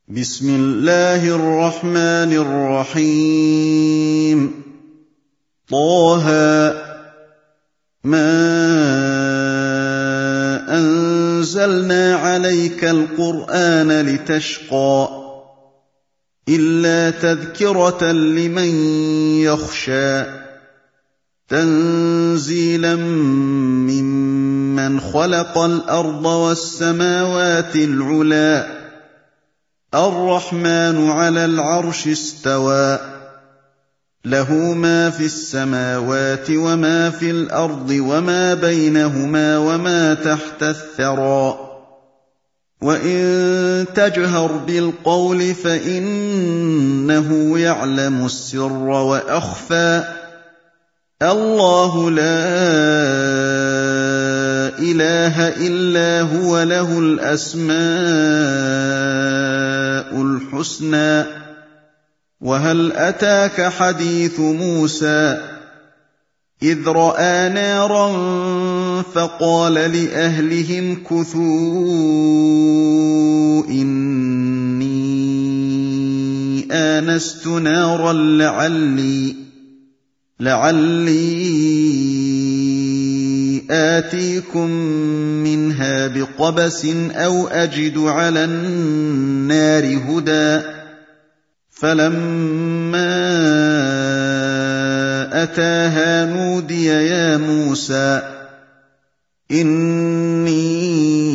بسم الله الرحمن الرحيم طه ما أنزلنا عليك القرآن لتشقى إلا تذكرة لمن يخشى تنزيلا ممن خلق الأرض والسماوات العلى الرحمن على العرش استوى له ما في السماوات وما في الأرض وما بينهما وما تحت الثرى وإن تجهر بالقول فإنه يعلم السر وأخفى الله لا إله إلا هو له الأسماء الحسنى وهل أتاك حديث موسى إذ رأى نارا فقال لأهلهم كثوا إني آنست نارا لعلي آتيكم منها بقبس أو أجد على النار هدى فلما أتاها نودي يا موسى إني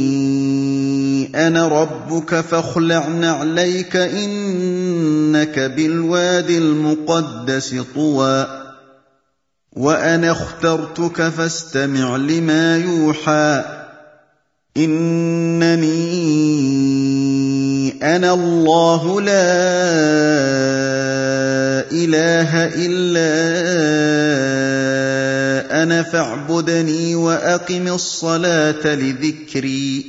أنا ربك فاخلع نعليك إنك بالواد المقدس طوى وأنا اخترتك فاستمع لما يوحى إنني أنا الله لا إله إلا أنا فاعبدني وأقم الصلاة لذكري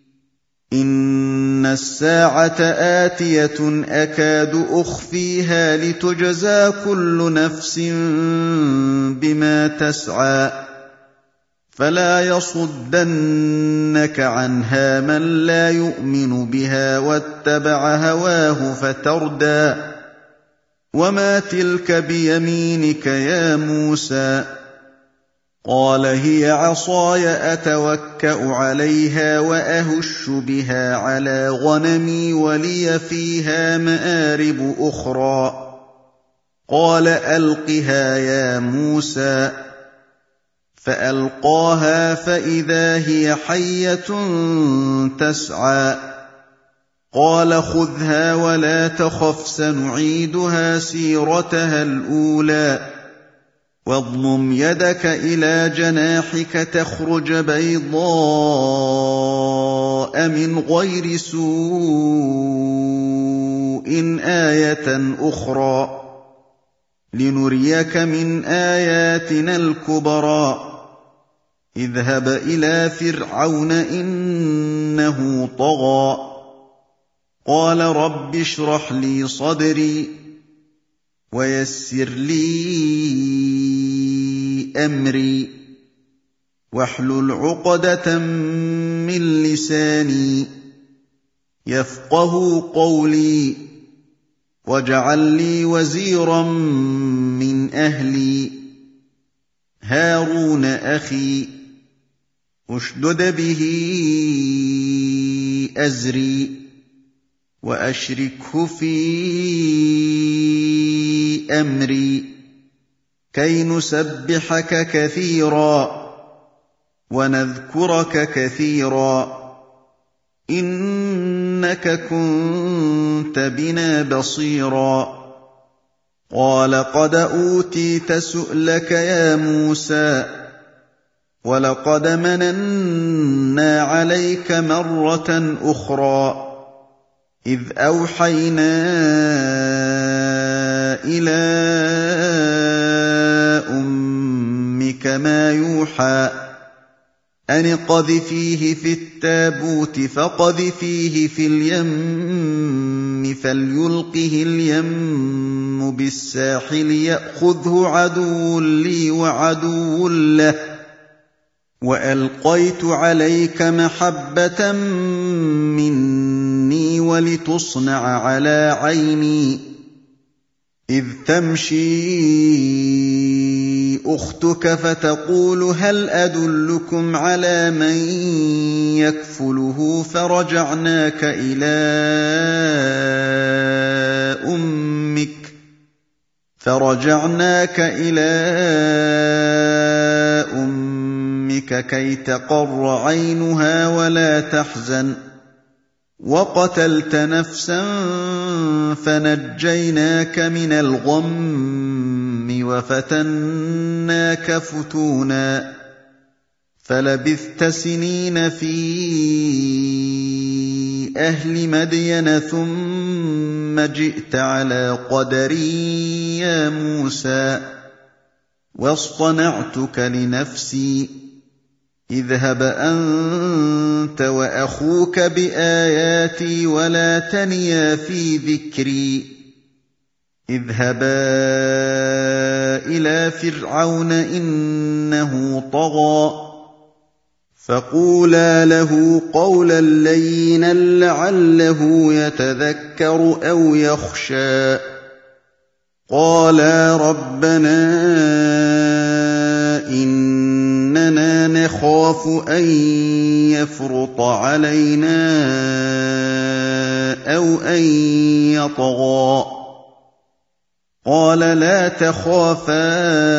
إن الساعة آتية أكاد أخفيها لتجزى كل نفس بما تسعى فلا يصدنك عنها من لا يؤمن بها واتبع هواه فتردى وما تلك بيمينك يا موسى قال هي عصاي أتوكأ عليها وأهش بها على غنمي ولي فيها مآرب أخرى قال ألقها يا موسى فألقاها فإذا هي حية تسعى قال خذها ولا تخف سنعيدها سيرتها الأولى واضمم يدك إلى جناحك تخرج بيضاء من غير سوء آية أخرى لنريك من آياتنا الكبرى اذهب إلى فرعون إنه طغى قال رب اشرح لي صدري ويسر لي أمري واحلل عقدة من لساني يفقه قولي واجعل لي وزيرا من أهلي هارون أخي اشدد به أزري وأشركه في أمري كي نسبحك كثيرا ونذكرك كثيرا إنك كنت بنا بصيرا قال قد أوتيت سؤلك يا موسى ولقد مننا عليك مرة أخرى إذ أوحينا إلى أمك ما يوحى أن اقذفيه في التابوت فاقذفيه في اليم فليلقه اليم بالساحل يأخذه عدو لي وعدو له وألقيت عليك محبة مني ولتصنع على عيني إذ تمشي أختك فتقول هل أدلكم على من يكفله فرجعناك إلى أمك كي تقر عينها ولا تحزن وقتلت نفسا فنجيناك من الغم وفتناك فتونا فلبثت سنين في أهل مدين ثم جئت على قدري يا موسى واصطنعتك لنفسي اذهب أنت وأخوك بآياتي ولا تنيا في ذكري اذهبا إلى فرعون إنه طغى فقولا له قولا لينا لعله يتذكر أو يخشى قالا ربنا إننا نخاف أن يفرط علينا أو أن يطغى قال لا تخافا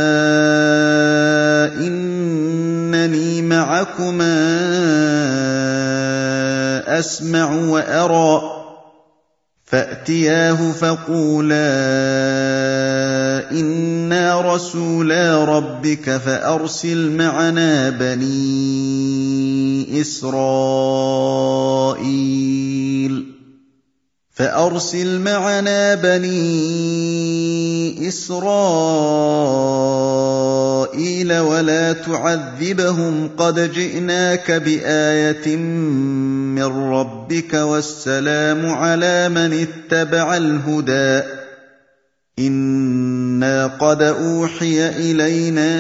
إنني معكما أسمع وأرى فأتياه فقولا إنا رسولا ربك فأرسل معنا بني إسرائيل ولا تعذبهم قد جئناك بآية من ربك والسلام على من اتبع الهدى إنا قد أوحي إلينا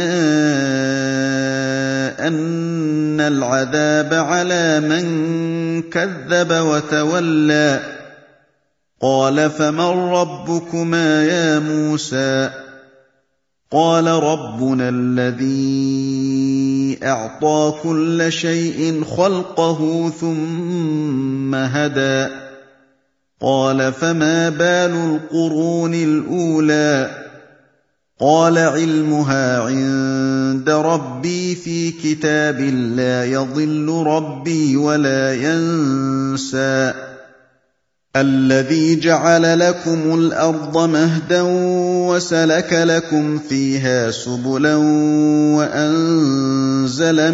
أن العذاب على من كذب وتولى قال فمن ربكما يا موسى قال ربنا الذي أعطى كل شيء خلقه ثم هدى قال فما بال القرون الأولى قال علمها عند ربي في كتاب لا يضل ربي ولا ينسى الذي جعل لكم الأرض مهدا وسلك لكم فيها سبلا وأنزل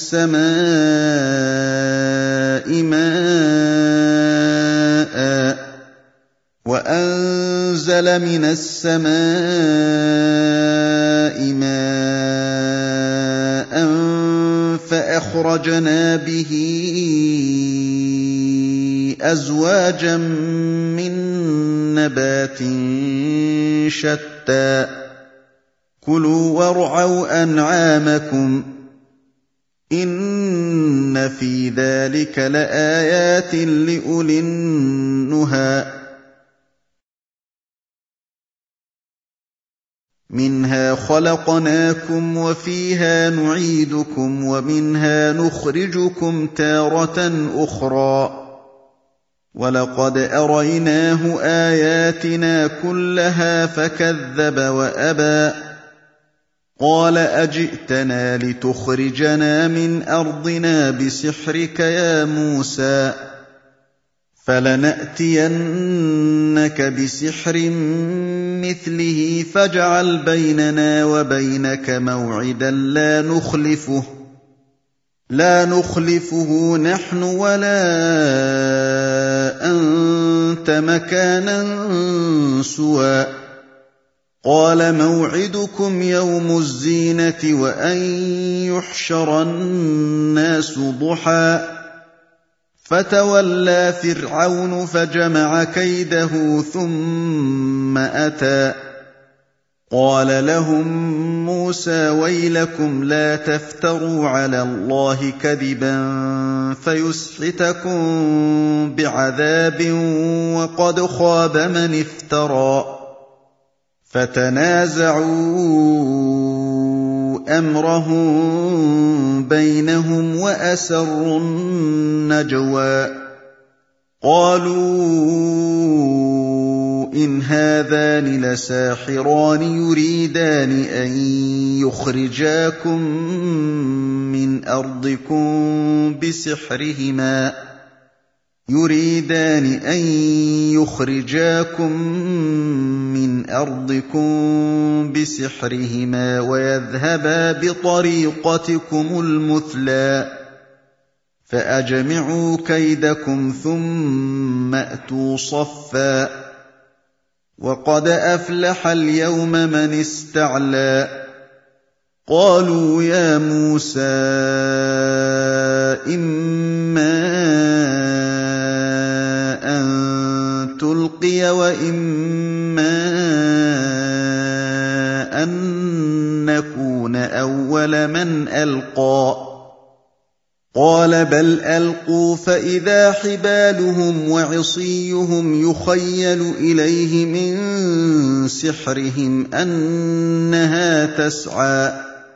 من السماء ماء فأخرجنا به أزواجا من نبات شتى كلوا وارعوا أنعامكم إن في ذلك لآيات لأولي النهى منها خلقناكم وفيها نعيدكم ومنها نخرجكم تارة أخرى ولقد أريناه آياتنا كلها فكذب وأبى قال أجئتنا لتخرجنا من أرضنا بسحرك يا موسى فلنأتينك بسحر مثله فاجعل بيننا وبينك موعدا لا نخلفه نحن ولا أنت مكانا سوى قال موعدكم يوم الزينة وأن يحشر الناس ضحى فتولى فرعون فجمع كيده ثم أتى قال لهم موسى ويلكم لا تفتروا على الله كذبا فيسحتكم بعذاب وقد خاب من افترى فتنازعوا أمرهم بينهم وأسروا النجوى قالوا إن هذان لساحران يريدان أن يخرجاكم من أرضكم بسحرهما ويذهبا بطريقتكم المثلى فأجمعوا كيدكم ثم أتوا صفا وقد أفلح اليوم من استعلى قالوا يا موسى إما أن تلقي وإما أن نكون أول من ألقى قال بل ألقوا فإذا حبالهم وعصيهم يخيل إليه من سحرهم أنها تسعى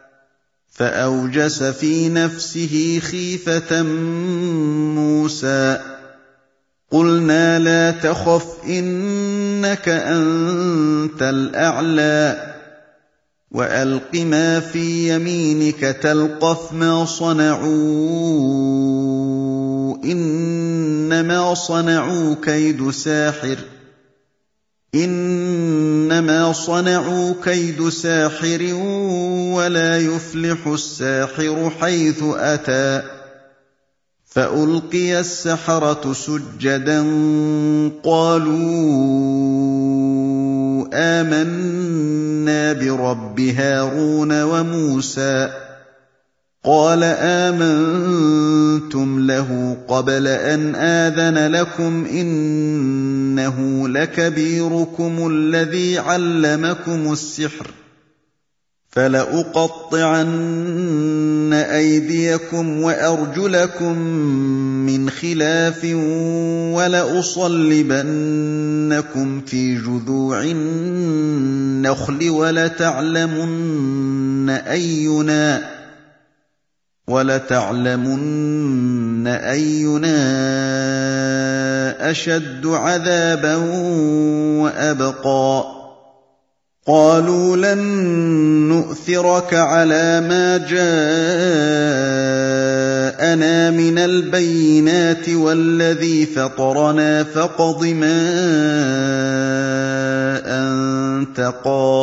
فأوجس في نفسه خيفة موسى قلنا لا تخف إنك أنت الأعلى وألق ما في يمينك تلقف ما صنعوا إنما صنعوا كيد ساحر ولا يفلح الساحر حيث أتى فألقي السحرة سجدا قالوا آمنا برب هارون وموسى قال آمنتم له قبل أن آذن لكم إنه لكبيركم الذي علمكم السحر فلأقطعن أيديكم وأرجلكم من خلاف ولأصلبنكم في جذوع النخل ولتعلمن أينا أشد عذابا وأبقى قالوا لن نؤثرك على ما جاءنا من البينات والذي فطرنا فاقض ما أنت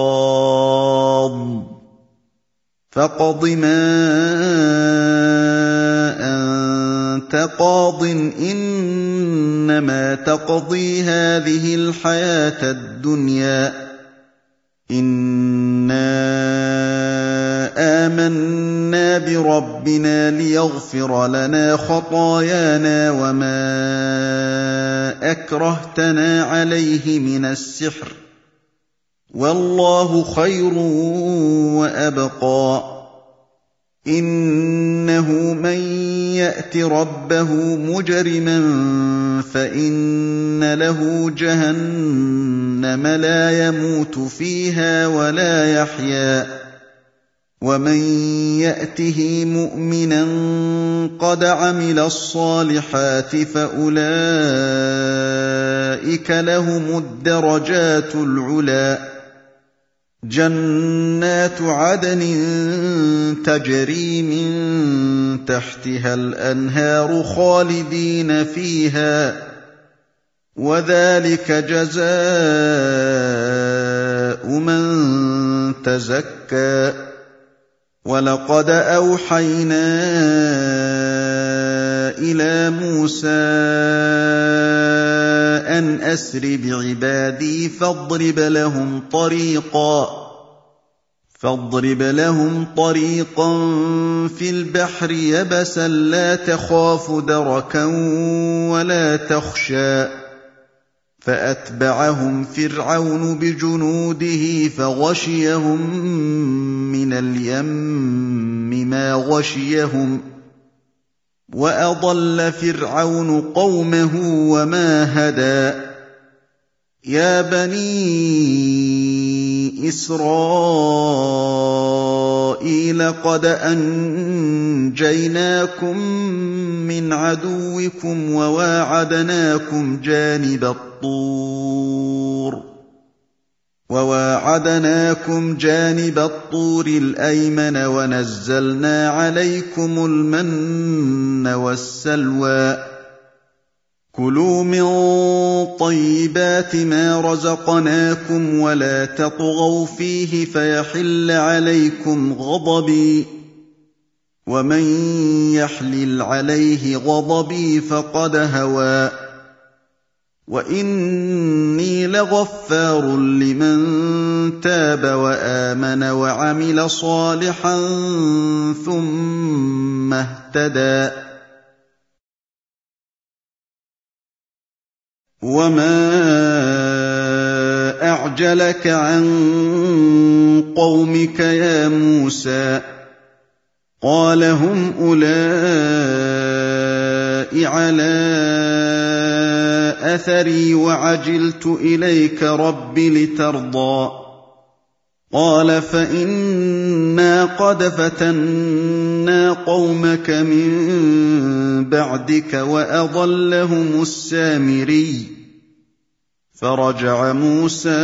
قاض إنما تقضي هذه الحياة الدنيا إنا آمنا بربنا ليغفر لنا خطايانا وما أكرهتنا عليه من السحر والله خير وأبقى إنه من يأت ربه مجرما فإن له جهنم لا يموت فيها ولا يحيا ومن يأته مؤمنا قد عمل الصالحات فأولئك لهم الدرجات العلى جنات عدن تجري من تحتها الأنهار خالدين فيها وذلك جزاء من تزكى ولقد أوحينا إلى موسى أن أسر بعبادي فاضرب لهم طريقا في البحر يبسا لا تخاف دركا ولا تخشى فأتبعهم فرعون بجنوده فغشيهم من اليم ما غشيهم وأضل فرعون قومه وما هدى يا بني إسرائيل قد أنجيناكم من عدوكم وواعدناكم جانب الطور الأيمن ونزلنا عليكم المن والسلوى كلوا من طيبات ما رزقناكم ولا تطغوا فيه فيحل عليكم غضبي ومن يحلل عليه غضبي فقد هوى وإني لغفار لمن تاب وآمن وعمل صالحا ثم اهتدى وما أعجلك عن قومك يا موسى قال هم أولئك على أثري وعجلت إليك رب لترضى قال فإنا قد فتنا قومك من بعدك وأضلهم السامري فرجع موسى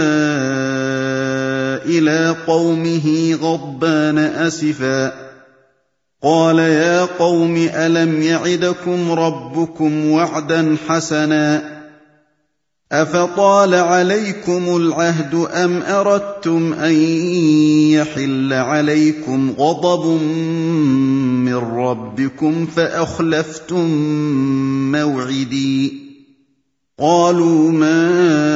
إلى قومه غضبان أسفا قال يا قوم ألم يعدكم ربكم وعدا حسنا أفطال عليكم العهد أم أردتم أن يحل عليكم غضب من ربكم فأخلفتم موعدي قالوا ما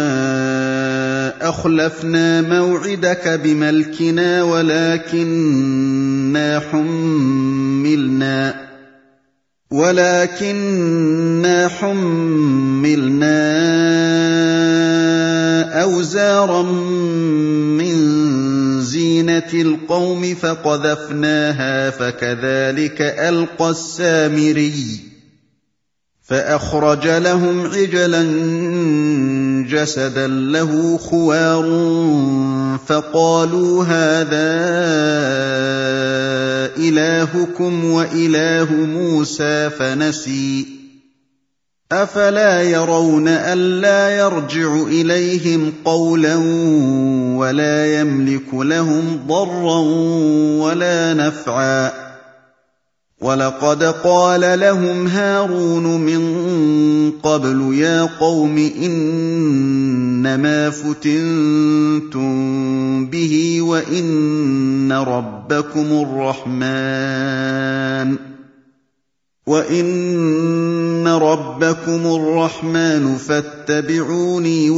أخلفنا موعدك بملكنا ولكننا حملنا أوزارا من زينة القوم فقذفناها فكذلك ألقى السامري فأخرج لهم عجلا جسدا له خوار فقالوا هذا إلهكم وإله موسى فنسي أفلا يرون ألا يرجع إليهم قولا ولا يملك لهم ضرا ولا نفعا ولقد قال لهم هارون من قبل يا قوم إنما فتنتم به وإن ربكم الرحمن فاتبعوني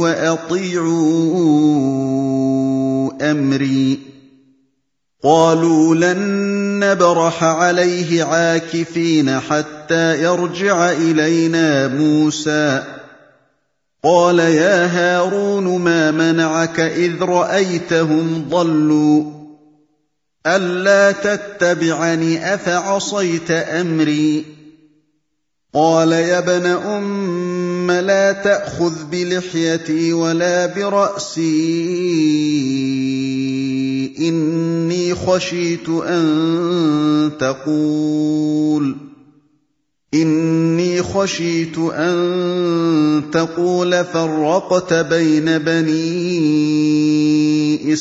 وأطيعوا أمري قالوا لن نبرح عليه عاكفين حتى يرجع إلينا موسى قال يا هارون ما منعك إذ رأيتهم ضلوا ألا تتبعني أفعصيت أمري قال يا ابن أم لا تأخذ بلحيتي ولا برأسي إني خشيت أن تقول فرقت بين بني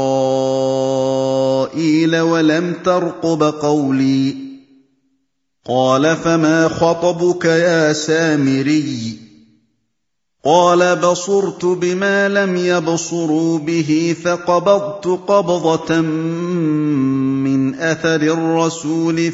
إسرائيل ولم ترقب قولي قال فما خطبك يا سامري قال بصرت بما لم يبصروا به فقبضت قبضة من أثر الرسول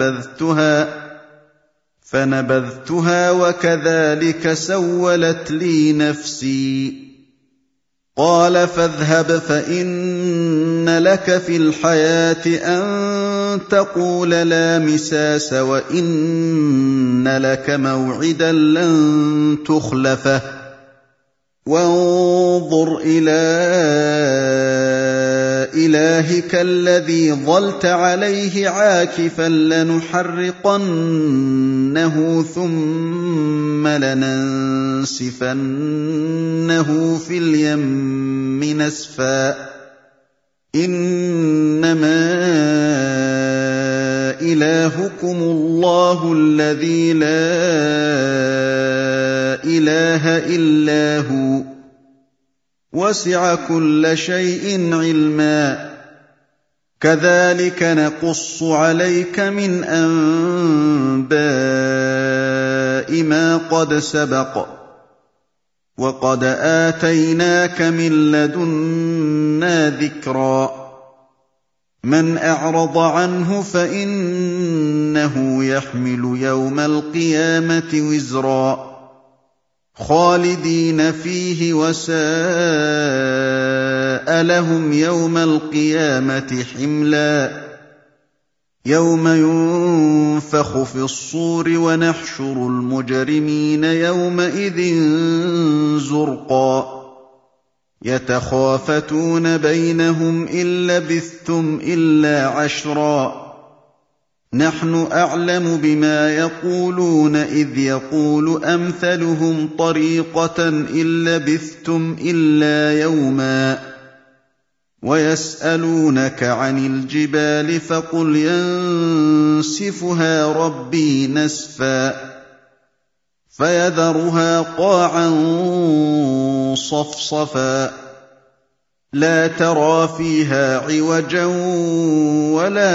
فنبذتها وكذلك سولت لي نفسي قال فاذهب فإن لك في الحياة أن تقول لا مساس وإن لك موعدا لن تخلفه وانظُرْ إِلَىٰ إِلَٰهِكَ الَّذِي ظَلْتَ عَلَيْهِ عَاكِفًا لَّنُحَرِّقَنَّهُ ثُمَّ لَنَنسِفَنَّهُ فِي الْيَمِّ نَسْفًا إِنَّمَا إِلَٰهُكُمُ اللَّهُ الَّذِي لَا إِلَٰهَ إِلَّا هُوَ وَسِعَ كُلَّ شَيْءٍ عِلْمًا كَذَٰلِكَ نَقُصُّ عَلَيْكَ مِنْ أَنبَاءِ مَا قَدْ سَبَقَ وَقَدْ آتَيْنَاكَ مِن لَّدُنَّا ذِكْرًا مَّنْ أَعْرَضَ عَنْهُ فَإِنَّهُ يَحْمِلُ يَوْمَ الْقِيَامَةِ وِزْرًا خَالِدِينَ فِيهِ وَسَاءَ لَهُمْ يَوْمَ الْقِيَامَةِ حِمْلًا يَوْمَ يُنفَخُ فِي الصُّورِ وَنَحْشُرُ الْمُجْرِمِينَ يَوْمَئِذٍ زُرْقًا يَتَخَافَتُونَ بَيْنَهُمْ إِن لَّبِثْتُمْ إِلَّا عَشْرًا نَّحْنُ أَعْلَمُ بِمَا يَقُولُونَ إِذْ يَقُولُ أَمْثَلُهُمْ طَرِيقَةً إِن لَّبِثْتُمْ إِلَّا يَوْمًا وَيَسْأَلُونَكَ عَنِ الْجِبَالِ فَقُلْ يَنسِفُهَا رَبِّي نَسْفًا فَيَذَرُهَا قَاعًا صَفْصَفًا لَّا تَرَىٰ فِيهَا عِوَجًا وَلَا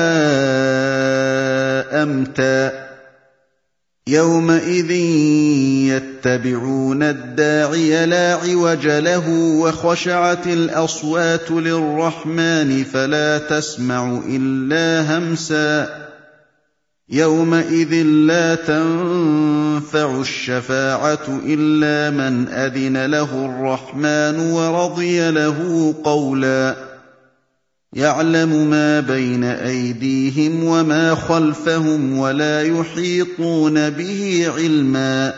أَمْتًا يَوْمَئِذٍ يَتَّبِعُونَ الدَّاعِيَ لَا عِوَجَ لَهُ وَخَشَعَتِ الْأَصْوَاتُ لِلرَّحْمَٰنِ فَلَا تَسْمَعُ إِلَّا هَمْسًا يَوْمَئِذٍ لَّا تَنفَعُ الشَّفَاعَةُ إِلَّا مَنْ أَذِنَ لَهُ الرَّحْمَٰنُ وَرَضِيَ لَهُ قَوْلًا يَعْلَمُ مَا بَيْنَ أَيْدِيهِمْ وَمَا خَلْفَهُمْ وَلَا يُحِيطُونَ بِهِ عِلْمًا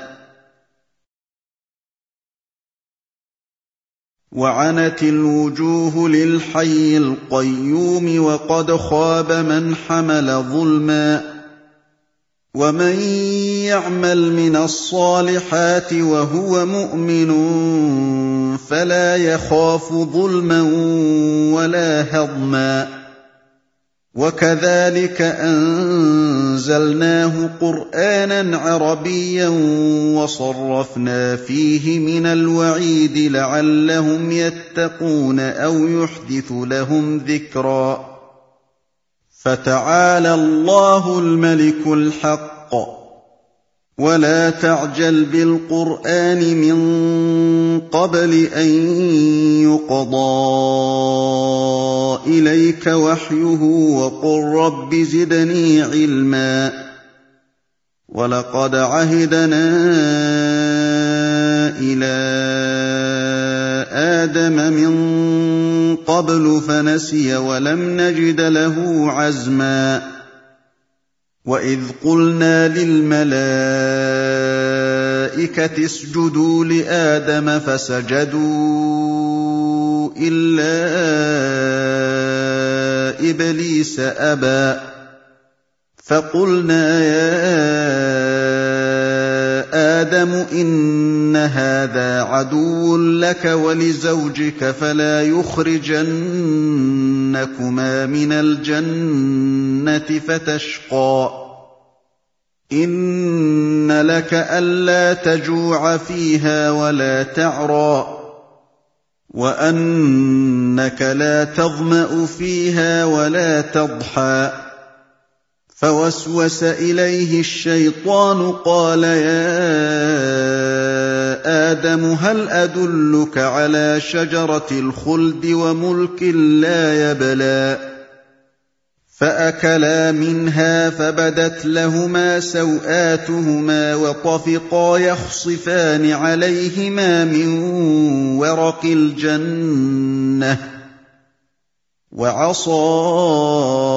وَعَنَتِ الْوُجُوهُ لِلْحَيِّ الْقَيُّومِ وَقَدْ خَابَ مَنْ حَمَلَ ظُلْمًا وَمَن يَعْمَلْ مِنَ الصَّالِحَاتِ وَهُوَ مُؤْمِنٌ فَلَا يَخَافُ ظُلْمًا وَلَا هَضْمًا وَكَذَٰلِكَ أَنزَلْنَاهُ قُرْآنًا عَرَبِيًّا وَصَرَّفْنَا فِيهِ مِنَ الْوَعِيدِ لَعَلَّهُمْ يَتَّقُونَ أَوْ يُحْدِثُ لَهُمْ ذِكْرًا فَتَعَالَى اللَّهُ الْمَلِكُ الْحَقُّ وَلَا تَعْجَلْ بِالْقُرْآنِ مِن قَبْلِ أَن يُقْضَىٰ إِلَيْكَ وَحْيُهُ وَقُل رَّبِّ زِدْنِي عِلْمًا وَلَقَدْ عَهِدْنَا إِلَىٰ آدَمَ مِن قَبْلُ فَنَسِيَ وَلَمْ نَجِدْ لَهُ عَزْمًا وَإِذْ قُلْنَا لِلْمَلَائِكَةِ اسْجُدُوا لِآدَمَ فَسَجَدُوا إِلَّا إِبْلِيسَ أَبَىٰ فَقُلْنَا يَا آدَمُ إِنَّ هَٰذَا عَدُوٌّ لَّكَ وَلِزَوْجِكَ فَلَا يُخْرِجَنَّكُمَا مِنَ الْجَنَّةِ فَتَشْقَىٰ إِنَّ لَكَ أَلَّا تَجُوعَ فِيهَا وَلَا تَعْرَىٰ وَأَنَّكَ لَا تَظْمَأُ فِيهَا وَلَا تَضْحَىٰ فَوَسْوَسَ إِلَيْهِ الشَّيْطَانُ قَالَ يَا آدَمُ هَلْ أَدُلُّكَ عَلَىٰ شَجَرَةِ الْخُلْدِ وَمُلْكٍ لَّا يَبْلَىٰ فَأَكَلَا مِنْهَا فَبَدَتْ لَهُمَا سَوْآتُهُمَا وَطَفِقَا يَخْصِفَانِ عَلَيْهِمَا مِن وَرَقِ الْجَنَّةِ وَعَصَىٰ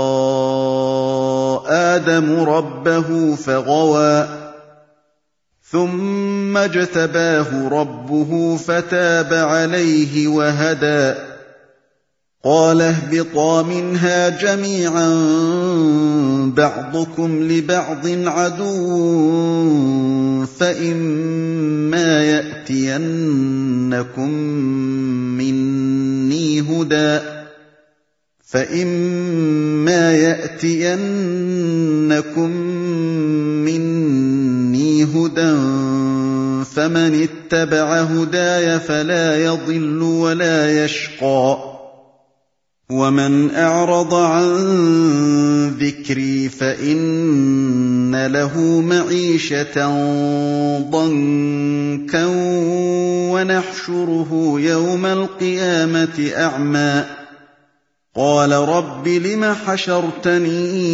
آدَمُ رَبَّهُ فَغَوَىٰ ثم اجتباه ربه فتاب عليه وهدى قال اهبطا منها جميعا بعضكم لبعض عدو فإما يأتينكم مني هدى فمن اتبع هداي فلا يضل ولا يشقى ومن أعرض عن ذكري فإن له معيشة ضنكا ونحشره يوم القيامة أعمى قال رب لم حشرتني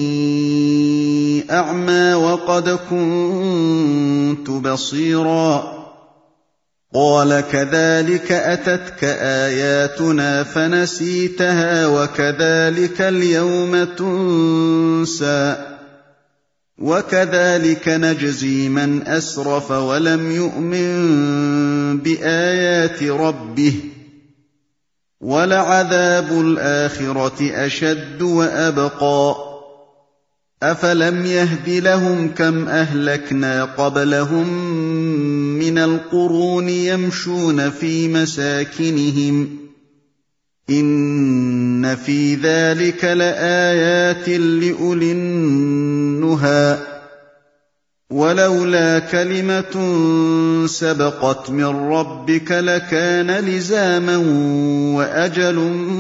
أعمى وقد كنت بصيرا قال كذلك أتتك آياتنا فنسيتها وكذلك اليوم تنسى وكذلك نجزي من أسرف ولم يؤمن بآيات ربه ولعذاب الآخرة أشد وأبقى أفلم يهد لهم كم أهلكنا قبلهم من القرون يمشون في مساكنهم إن في ذلك لآيات لأولي النهى ولولا كلمة سبقت من ربك لكان لزاما وأجل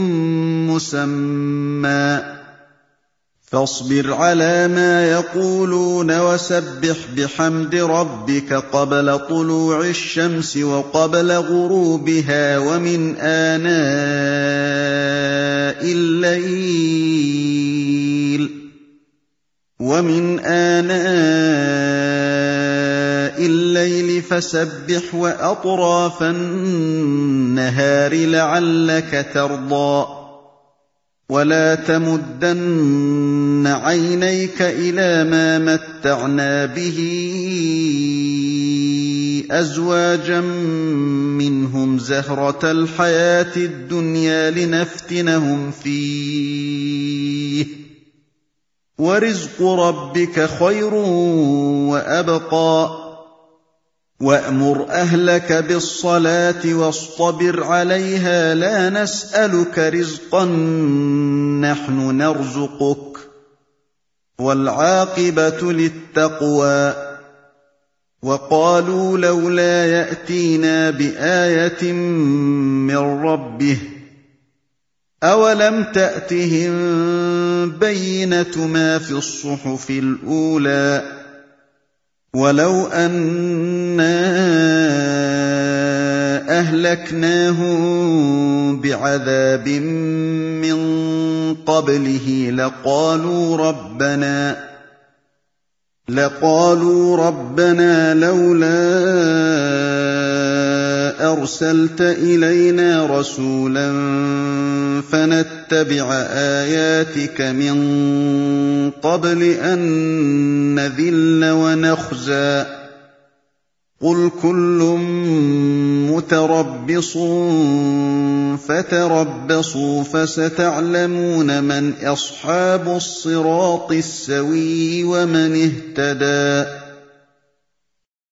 مسمى فاصبر على ما يقولون وسبح بحمد ربك قبل طلوع الشمس وقبل غروبها ومن آناء الليل فسبح وأطراف النهار لعلك ترضى ولا تمدن عينيك إلى ما متعنا به أزواجا منهم زهرة الحياة الدنيا لنفتنهم فيه ورزق ربك خير وأبقى وأمر أهلك بالصلاة واصطبر عليها لا نسألك رزقا نحن نرزقك والعاقبة للتقوى وقالوا لولا يأتينا بآية من ربه أولم تأتهم بينة ما في الصحف الأولى ولو أنا أهلكناهم بعذاب من قبله لقالوا ربنا لولا أرسلت إلينا رسولا فنتبع آياتك من قبل أن نذل ونخزى قل كل متربص فتربصوا فستعلمون من أصحاب الصراط السوي ومن اهتدى